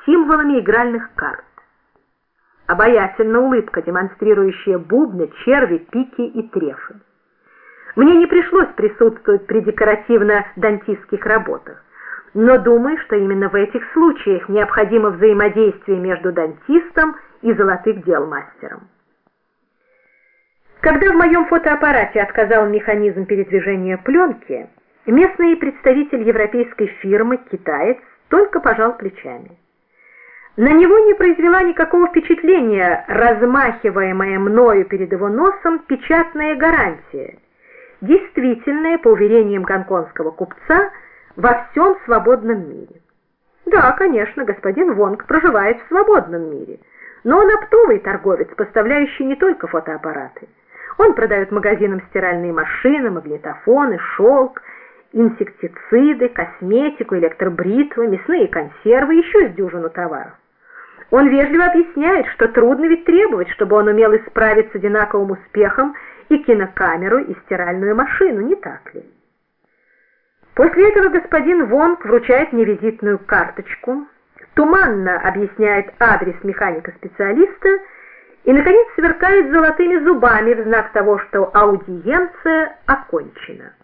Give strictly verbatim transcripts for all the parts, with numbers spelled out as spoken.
символами игральных карт. Обаятельна улыбка, демонстрирующая бубны, черви, пики и трефы. Мне не пришлось присутствовать при декоративно-дантистских работах, но думаю, что именно в этих случаях необходимо взаимодействие между дантистом и золотых дел мастером. Когда в моем фотоаппарате отказал механизм передвижения пленки, местный представитель европейской фирмы, китаец, только пожал плечами. На него не произвела никакого впечатления размахиваемая мною перед его носом печатная гарантия, действительная, по уверениям гонконгского купца, во всем свободном мире. Да, конечно, господин Вонг проживает в свободном мире, но он оптовый торговец, поставляющий не только фотоаппараты. Он продает магазинам стиральные машины, магнитофоны, шелк, инсектициды, косметику, электробритвы, мясные консервы, еще с дюжину товаров. Он вежливо объясняет, что трудно ведь требовать, чтобы он умел исправить с одинаковым успехом и кинокамеру, и стиральную машину, не так ли? После этого господин Вонг вручает мне визитную карточку, туманно объясняет адрес механика-специалиста и, наконец, сверкает золотыми зубами в знак того, что аудиенция окончена.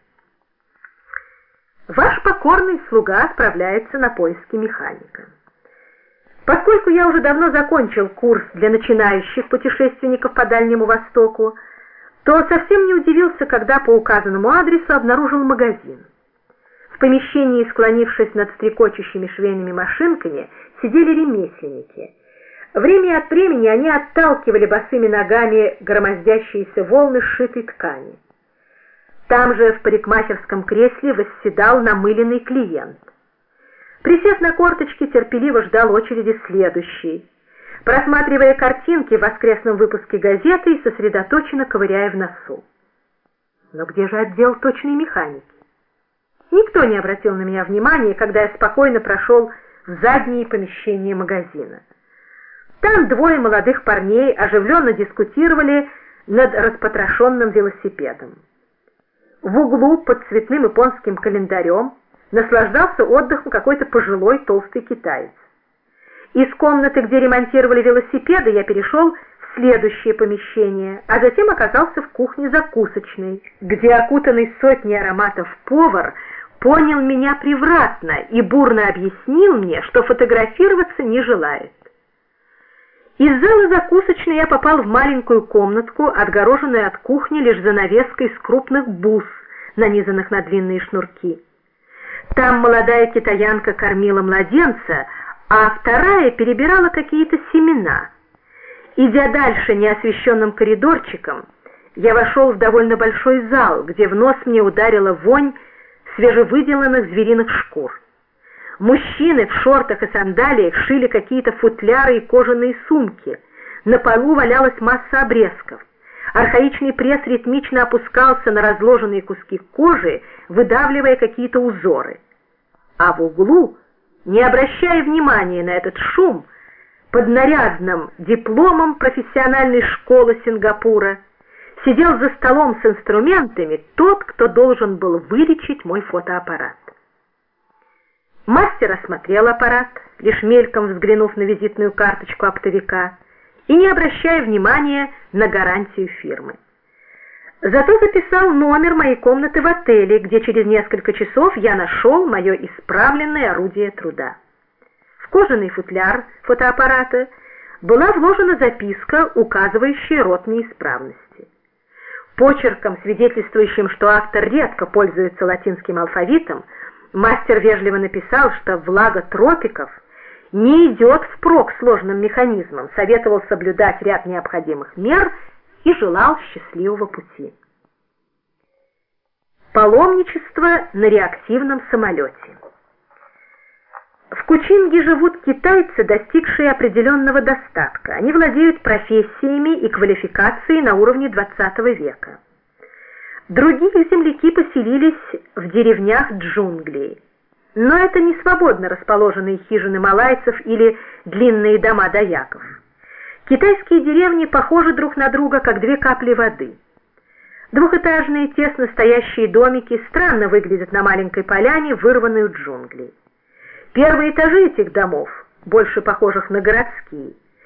Ваш покорный слуга отправляется на поиски механика. Поскольку я уже давно закончил курс для начинающих путешественников по Дальнему Востоку, то совсем не удивился, когда по указанному адресу обнаружил магазин. В помещении, склонившись над стрекочущими швейными машинками, сидели ремесленники. Время от времени они отталкивали босыми ногами громоздящиеся волны сшитой ткани. Там же в парикмахерском кресле восседал намыленный клиент. Присев на корточки, терпеливо ждал очереди следующий, просматривая картинки в воскресном выпуске газеты и сосредоточенно ковыряя в носу. Но где же отдел точной механики? Никто не обратил на меня внимания, когда я спокойно прошел в задние помещения магазина. Там двое молодых парней оживленно дискутировали над распотрошенным велосипедом. В углу под цветным японским календарем наслаждался отдыхом какой-то пожилой толстый китаец. Из комнаты, где ремонтировали велосипеды, я перешел в следующее помещение, а затем оказался в кухне-закусочной, где окутанный сотней ароматов повар понял меня превратно и бурно объяснил мне, что фотографироваться не желает. Из зала закусочной я попал в маленькую комнатку, отгороженную от кухни лишь занавеской из крупных бус, нанизанных на длинные шнурки. Там молодая китаянка кормила младенца, а вторая перебирала какие-то семена. Идя дальше неосвещенным коридорчиком, я вошел в довольно большой зал, где в нос мне ударила вонь свежевыделанных звериных шкур. Мужчины в шортах и сандалиях шили какие-то футляры и кожаные сумки. На полу валялась масса обрезков. Архаичный пресс ритмично опускался на разложенные куски кожи, выдавливая какие-то узоры. А в углу, не обращая внимания на этот шум, под нарядным дипломом профессиональной школы Сингапура, сидел за столом с инструментами тот, кто должен был вылечить мой фотоаппарат. Мастер осмотрел аппарат, лишь мельком взглянув на визитную карточку оптовика и не обращая внимания на гарантию фирмы. Зато записал номер моей комнаты в отеле, где через несколько часов я нашел мое исправленное орудие труда. В кожаный футляр фотоаппарата была вложена записка, указывающая род неисправности. Почерком, свидетельствующим, что автор редко пользуется латинским алфавитом, мастер вежливо написал, что влага тропиков не идет впрок сложным механизмам, советовал соблюдать ряд необходимых мер и желал счастливого пути. Паломничество на реактивном самолете. В Кучинге живут китайцы, достигшие определенного достатка. Они владеют профессиями и квалификацией на уровне двадцатого века. Другие земляки поселились в деревнях джунглей. Но это не свободно расположенные хижины малайцев или длинные дома даяков. Китайские деревни похожи друг на друга, как две капли воды. Двухэтажные, тесно стоящие домики странно выглядят на маленькой поляне, вырванной у джунглей. Первые этажи этих домов больше похожих на городские,